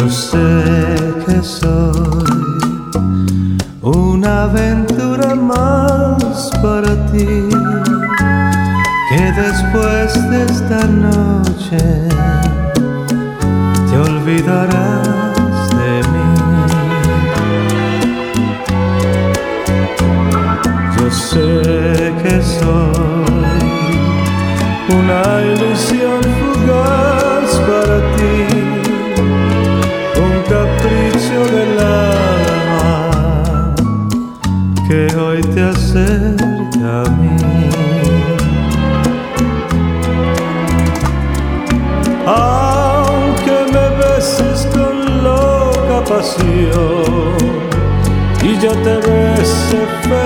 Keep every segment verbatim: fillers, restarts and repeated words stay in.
Yo sé que soy una aventura más para ti, que después de esta noche te olvidarás de mí. Yo sé que soy una ilusión fugaz para ti, un capricho del alma que hoy te acerca a mí. Aunque me beses con loca pasión y yo te bese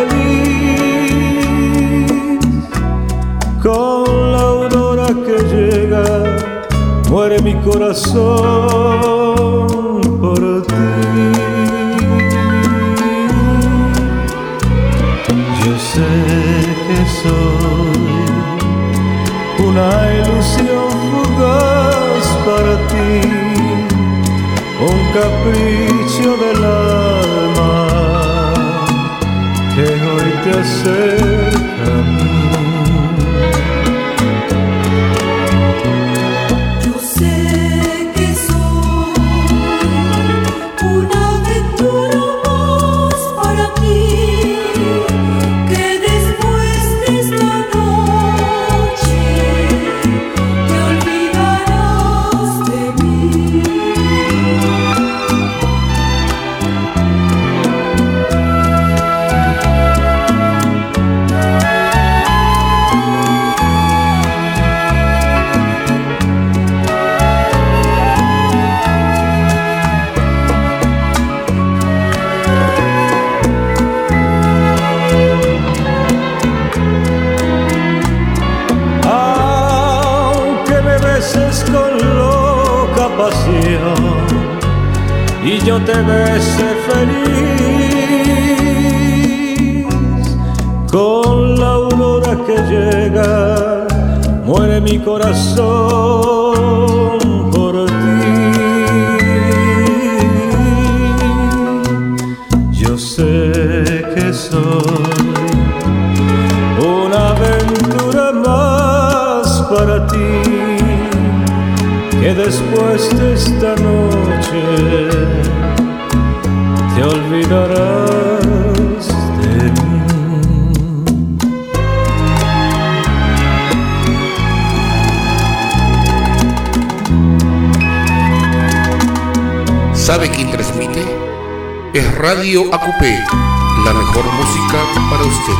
feliz, con la aurora que llega muere mi corazón por ti. Yo sé que soy una ilusión fugaz para ti, un capricho del alma que hoy te acerca a mí. Y yo te bese feliz, con la aurora que llega muere mi corazón por ti. Yo sé que soy una aventura más para ti, que después de esta noche te olvidarás de mí. ¿Sabe quién transmite? Es Radio Acupé, la mejor música para usted.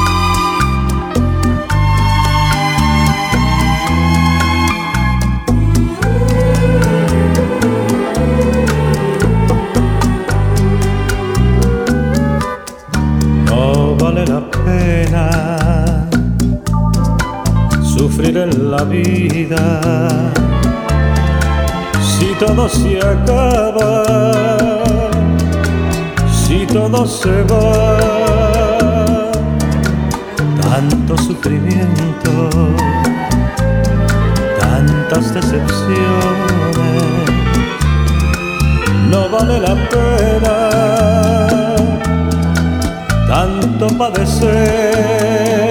Sufrir en la vida si todo se acaba, si todo se va. Tanto sufrimiento, tantas decepciones, no vale la pena tanto padecer.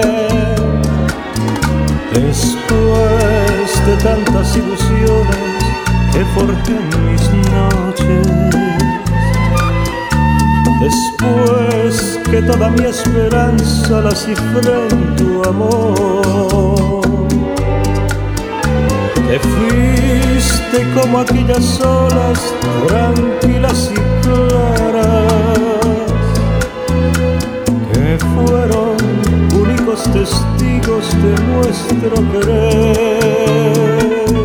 Después de tantas ilusiones que forjé en mis noches, después que toda mi esperanza la cifré en tu amor, te fuiste como aquellas olas tranquilas y claras que fueron únicos testigos de nuestro querer.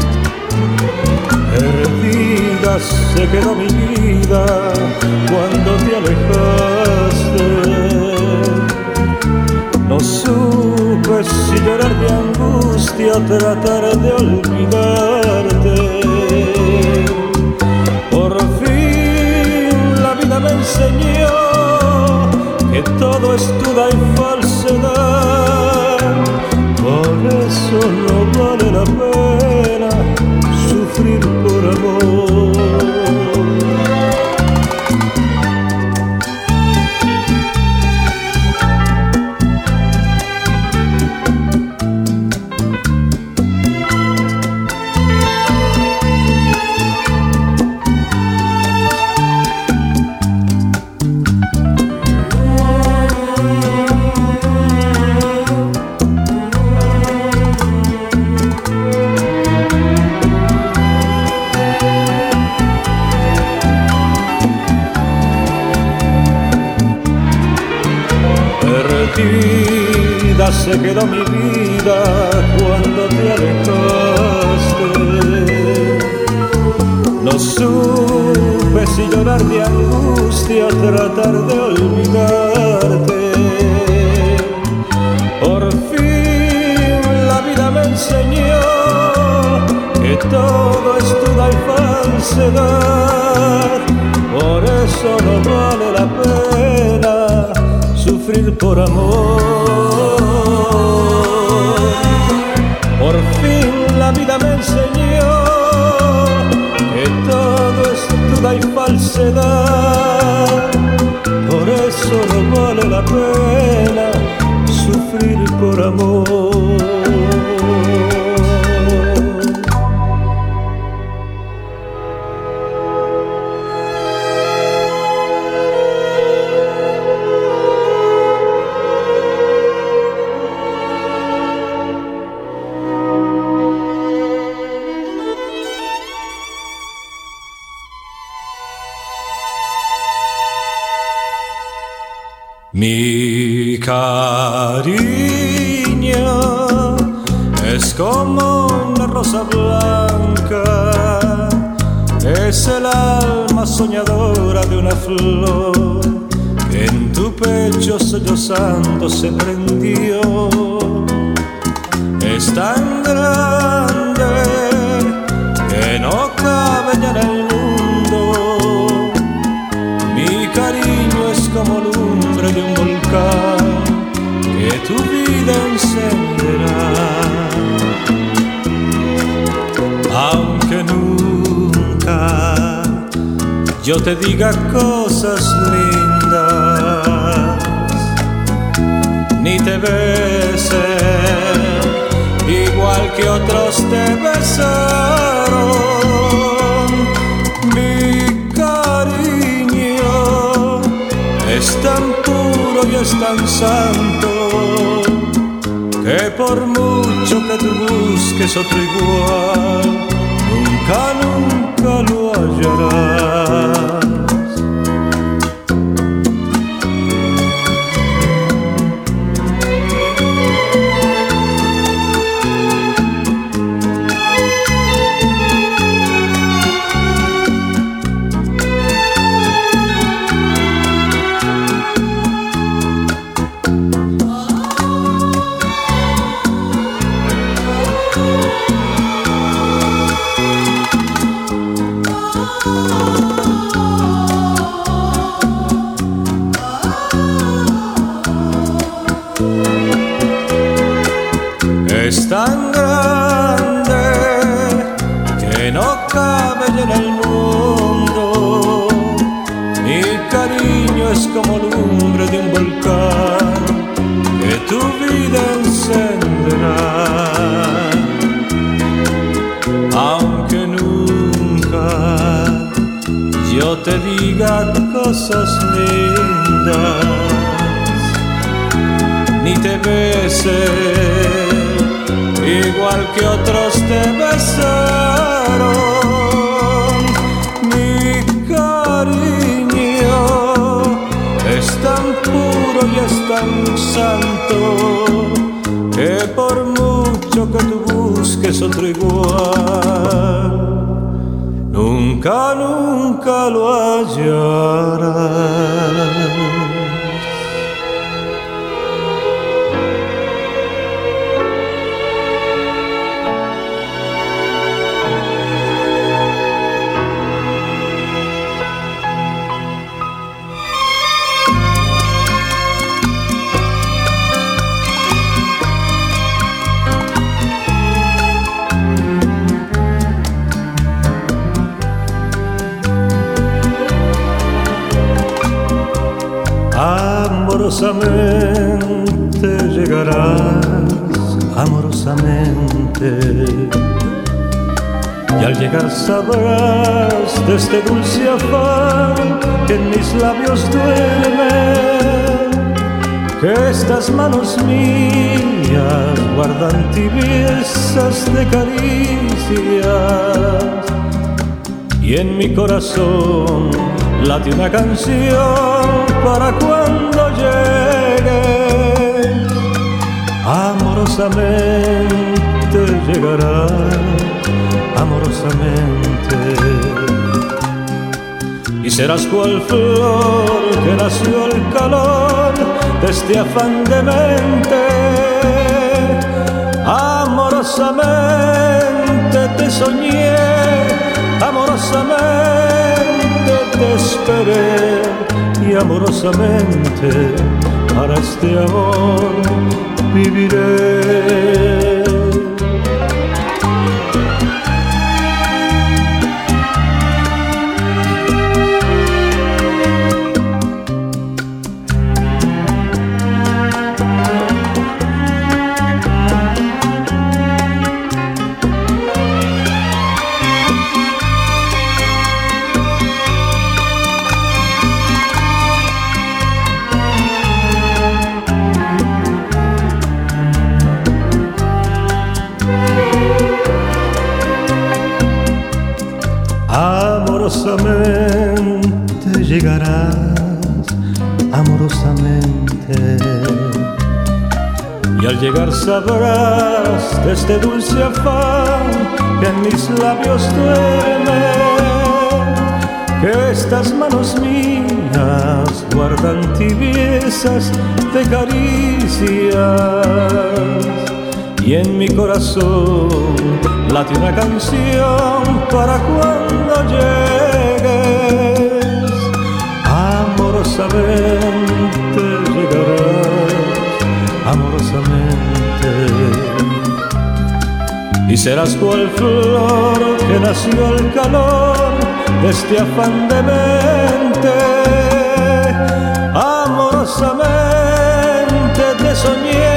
Perdida se quedó mi vida cuando te alejaste. No supe si llorar de angustia o tratar de olvidarte. Por fin la vida me enseñó que todo es duda y falsedad. Por eso no vale la pena sufrir por amor. se quedó mi vida cuando te alejaste. No supe si llorar de angustia, tratar de olvidarte. Por fin la vida me enseñó que todo es duda y falsedad. Por eso no vale la pena sufrir por amor. Por fin la vida me enseñó que todo es duda y falsedad. Por eso no vale la pena sufrir por amor. Mi cariño es como una rosa blanca, es el alma soñadora de una flor que en tu pecho sollozando se prendió. Es tan grande que no cabe ya en el mundo. Mi cariño es como lumbre de un volcán que tu vida encenderá. Aunque nunca yo te diga cosas lindas, ni te bese igual que otros te besaron. Mi cariño es tan puro y es tan santo que por mucho que tú busques otro igual, nunca, nunca lo hallarás. Es tan grande que no cabe ya en el mundo. Mi cariño es como lumbre de un volcán que tu vida encenderá. Aunque nunca yo te diga cosas lindas, ni te bese igual que otros te besaron. Mi cariño es tan puro y es tan santo que por mucho que tú busques otro igual, nunca, nunca lo hallarás. Amorosamente llegarás, amorosamente, y al llegar sabrás de este dulce afán que en mis labios duerme, que estas manos mías guardan tibiezas de caricias, y en mi corazón late una canción para cuando llegues amorosamente llegará, amorosamente. Y serás cual flor que nació el calor de este afán de mente. Amorosamente te soñé, amorosamente te esperé, y amorosamente para este amor viviré. Amorosamente llegarás, amorosamente, y al llegar sabrás de este dulce afán que en mis labios duerme, que estas manos mías guardan tibiezas de caricias, y en mi corazón late una canción para cuando llegues. Amorosamente llegarás, amorosamente, y serás cual flor que nació el calor de este afán de mente. Amorosamente te soñé,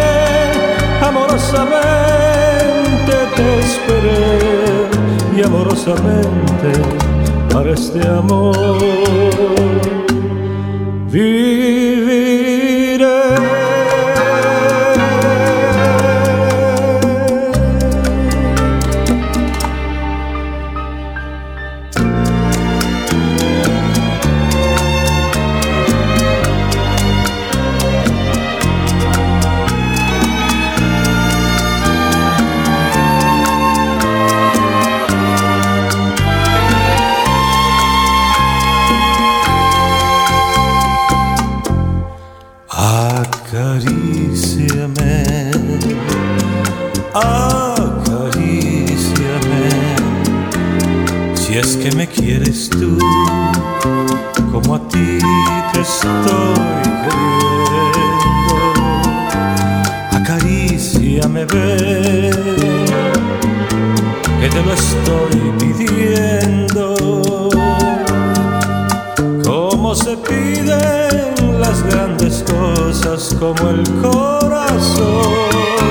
amorosamente te esperé, y amorosamente para este amor viviré. Acaríciame, acaríciame, si es que me quieres tú, como a ti te estoy queriendo. Acaríciame, ven, que te lo estoy pidiendo, como se piden las grandes cosas como el corazón.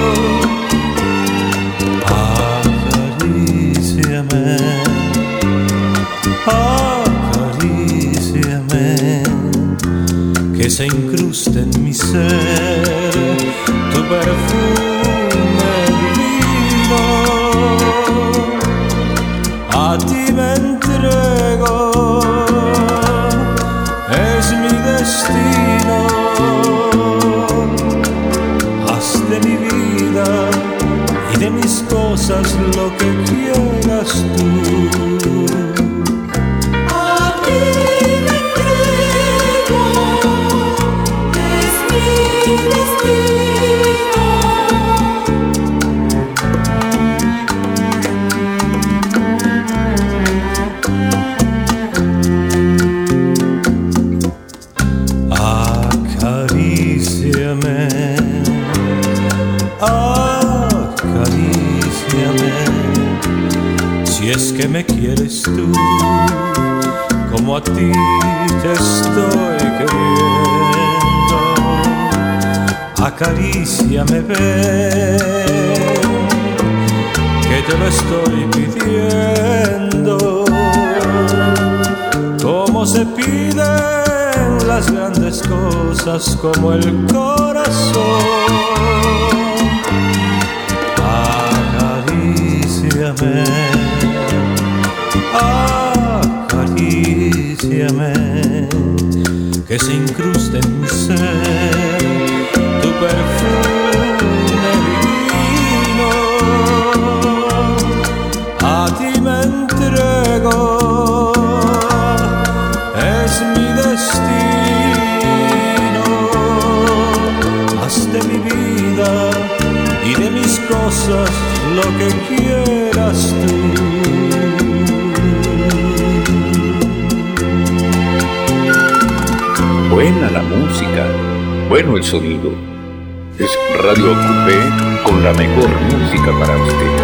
Acaríciame, acaríciame, que se incruste en mi ser tu perfume divino. A ti me entrego, es mi destino. Haz de mi vida y de mis cosas lo que quieras tú. A ti me entrego, es mi destino. Acaríciame, acaríciame, si es que me quieres tú, como a ti te estoy queriendo. Acaríciame, ven, que te lo estoy pidiendo, como se piden las grandes cosas como el corazón. Acaríciame, acaríciame, que se incruste en mi ser tu perfume divino. a ti me entrego, es mi destino. Haz de mi vida y de mis cosas lo que quieras tú. Buena la música, bueno el sonido. Es Radio Acupé con la mejor música para usted.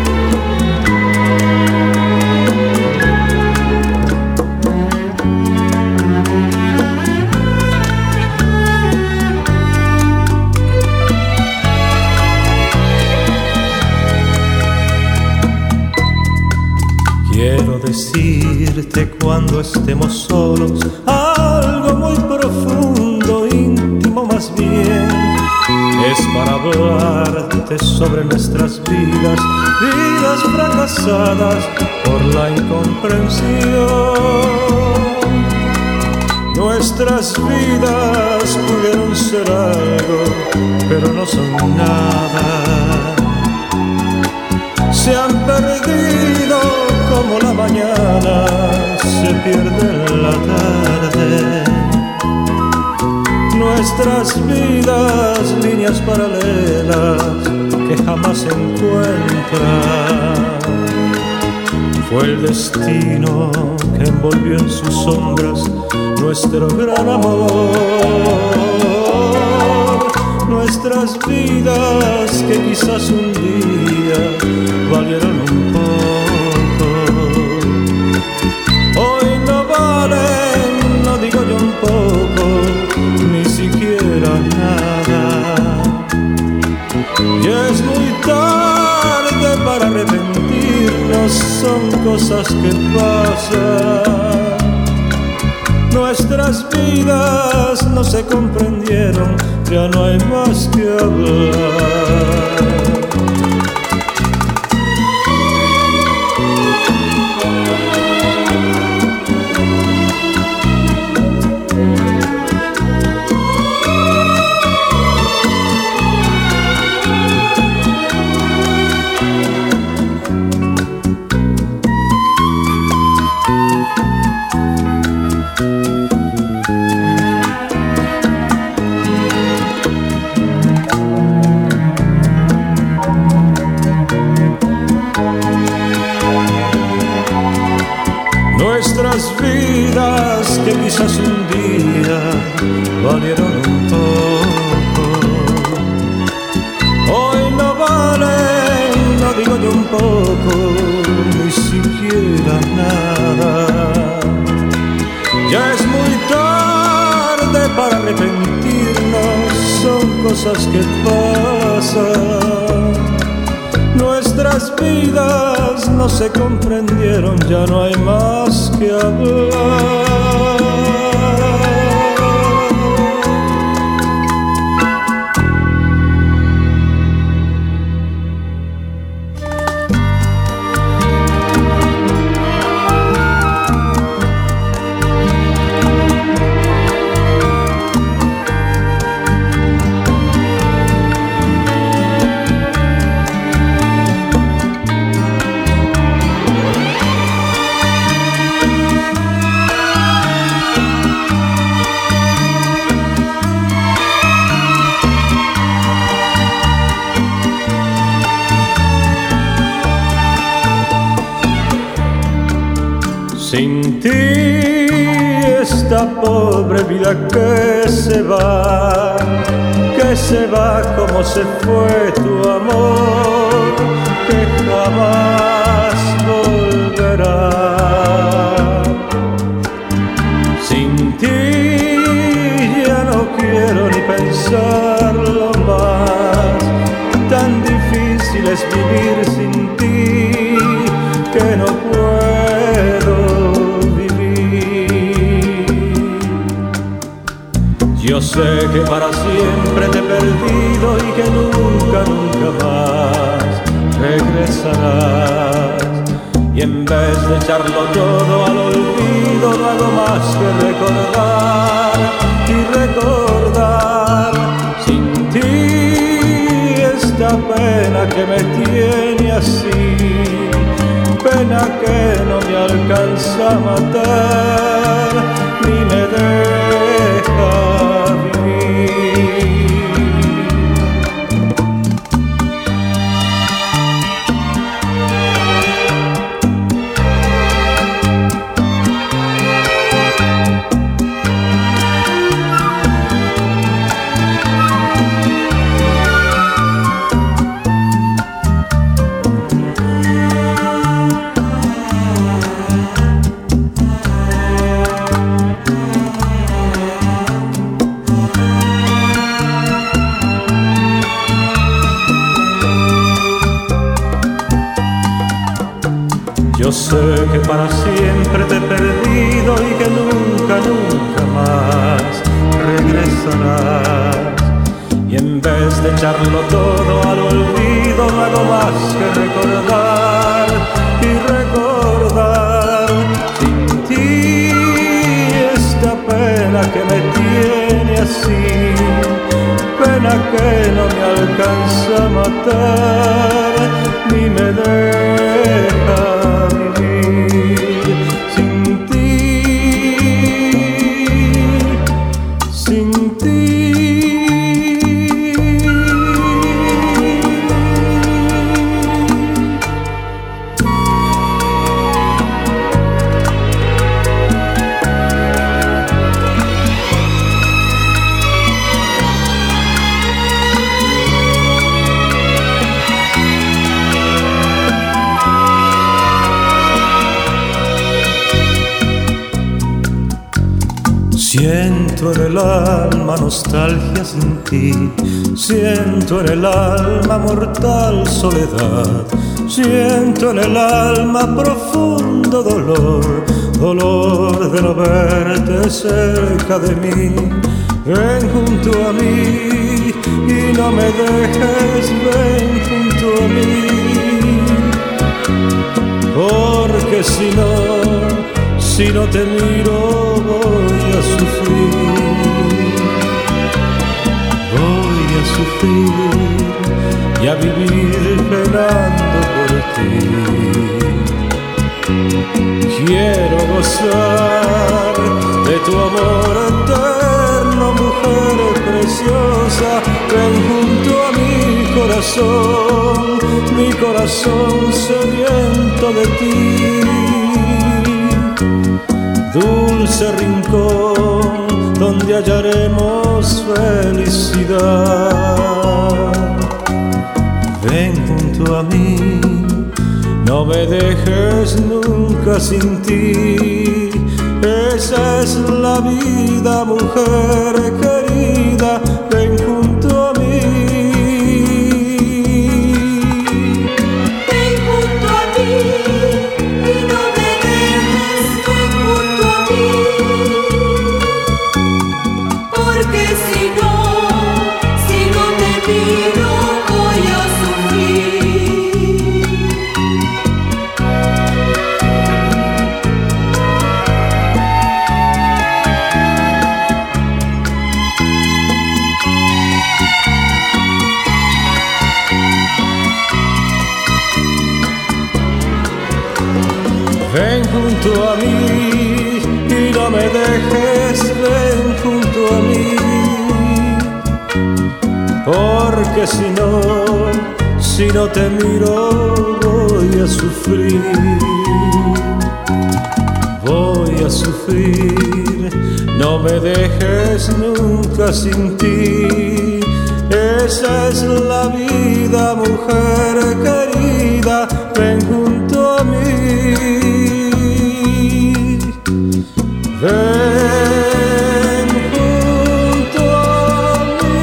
Quiero decirte cuando estemos solos algo muy profundo, íntimo más bien. Es para hablarte sobre nuestras vidas, vidas fracasadas por la incomprensión. Nuestras vidas pudieron ser algo, pero no son nada. Se han perdido como la mañana se pierde en la tarde. Nuestras vidas, líneas paralelas que jamás se encuentran. Fue el destino que envolvió en sus sombras nuestro gran amor. Nuestras vidas que quizás un día valieron un poco, hoy no valen, no digo yo un poco, ni siquiera nada. Ya es muy tarde para arrepentirnos, son cosas que pasan. Nuestras vidas no se comprendieron, ya no hay más que hablar. Nuestras vidas que quizás un día valieron un poco, hoy no valen, no digo yo un poco, ni siquiera nada. Ya es muy tarde para arrepentirnos, son cosas que pasan. Nuestras vidas no se comprendieron, ya no hay más que hablar. Sin ti esta pobre vida que se va, que se va como se fue tu amor, que jamás volverá. Sin ti ya no quiero ni pensarlo más, tan difícil es vivir sin ti que no puedo. Yo sé que para siempre te he perdido y que nunca, nunca más regresarás. Y en vez de echarlo todo al olvido, no hago más que recordar y recordar sin ti esta pena que me tiene así. pena que no me alcanza a matar ni me deja vivir. Yo sé que para siempre te he perdido y que nunca, nunca más regresarás. Y en vez de echarlo todo al olvido, no hago más que recordar y recordar sin ti esta pena que me tiene así, pena que no me alcanza a matar ni me deja vivir sin ti, sin ti. Siento en el alma nostalgia sin ti, siento en el alma mortal soledad, siento en el alma profundo dolor, dolor de no verte cerca de mí. Ven junto a mí y no me dejes, ven junto a mí, porque si no, si no te miro voy a sufrir, voy a sufrir y a vivir penando por ti. Quiero gozar de tu amor eterno, mujer preciosa. Ven junto a mi corazón, mi corazón sediento de ti. Dulce rincón donde hallaremos felicidad. Ven junto a mí, no me dejes nunca sin ti. Esa es la vida, mujer querida. Ven junto a mí. Ven junto a mí y no me dejes, ven junto a mí, porque si no, si no te miro voy a sufrir, voy a sufrir, no me dejes nunca sin ti. Esa es la vida, mujer querida, ven junto a mí. Ven junto a mí.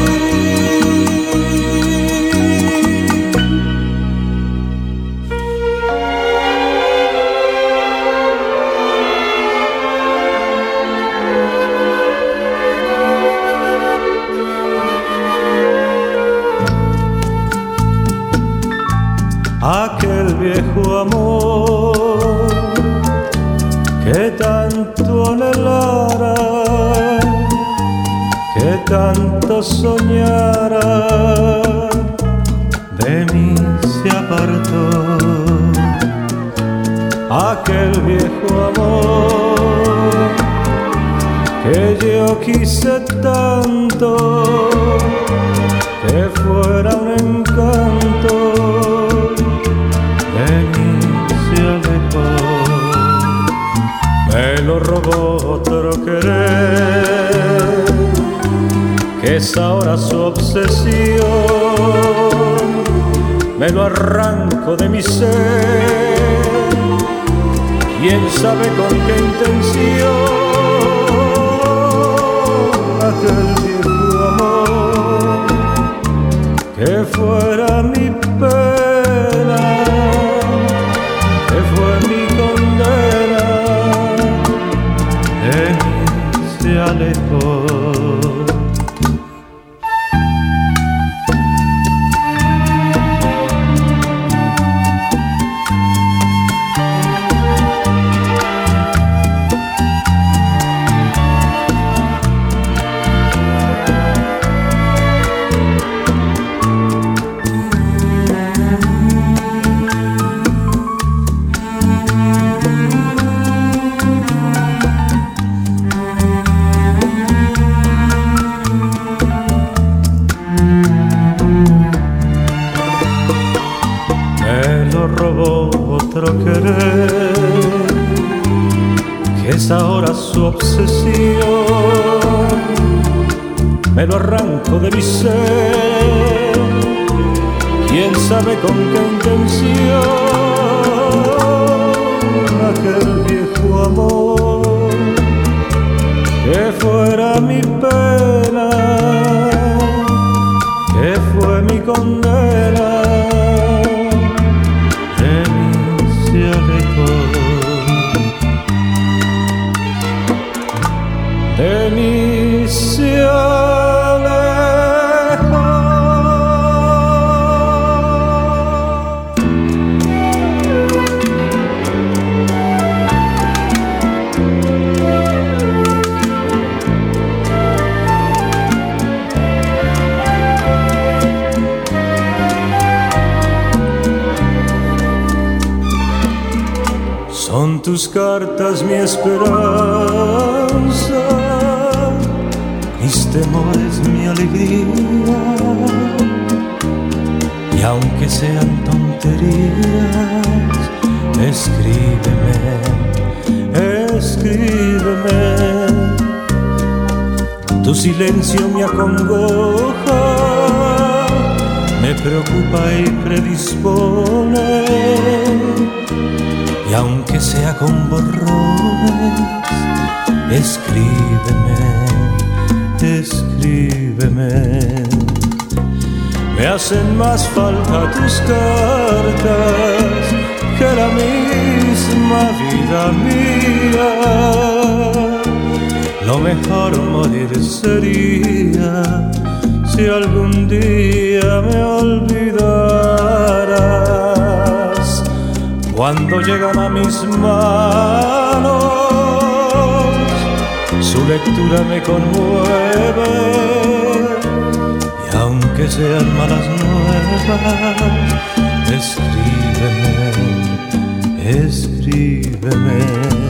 Aquel viejo amor que tanto anhelara, que tanto soñara, de mí se apartó. aquel viejo amor que yo quise tanto, que fuera un encanto, de mí se alejó. Me lo robó otro querer, que es ahora su obsesión. Me lo arranco de mi ser, quién sabe con qué intención. Aquel viejo amor que fuera mi pena, que fue mi condena, de mí se alejó. Otro querer, que es ahora su obsesión. Me lo arranco de mi ser, quién sabe con qué intención. Aquel viejo amor que fuera mi pena, que fue mi condena, de mí se alejó. Son tus cartas mi esperanza, mis temores mi alegría, y aunque sean tonterías, escríbeme, escríbeme. Tu silencio me acongoja, me preocupa y predispone, y aunque sea con borrones, escríbeme, escríbeme. Me hacen más falta tus cartas que la misma vida mía. Lo mejor morir sería si algún día me olvidaras. Cuando llegan a mis manos, su lectura me conmueve, y aunque sean malas nuevas, escríbeme, escríbeme.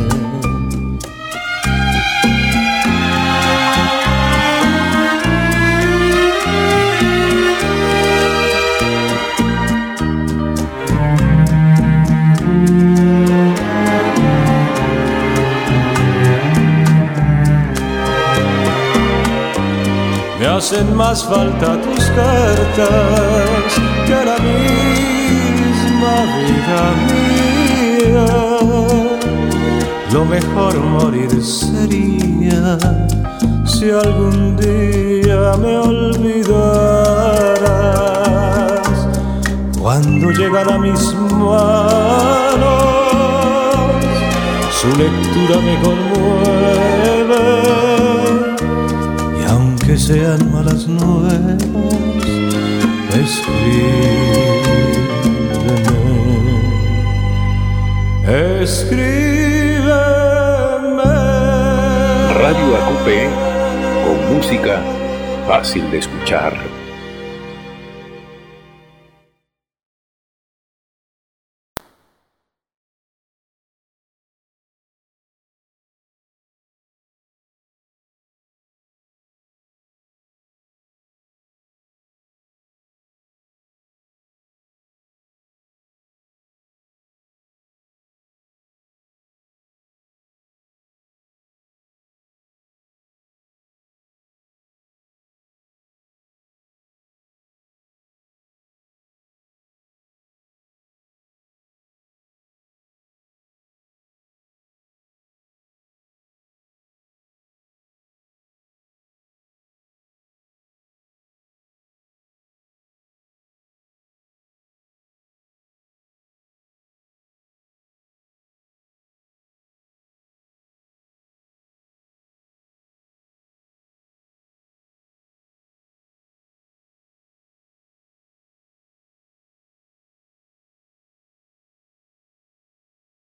Me hacen más falta tus cartas que la misma vida mía. Lo mejor morir sería si algún día me olvidaras. Cuando llegan a mis manos, su lectura me conmueve, que sean malas nuevas, escríbeme, escríbeme. Radio A C U P E, con música fácil de escuchar.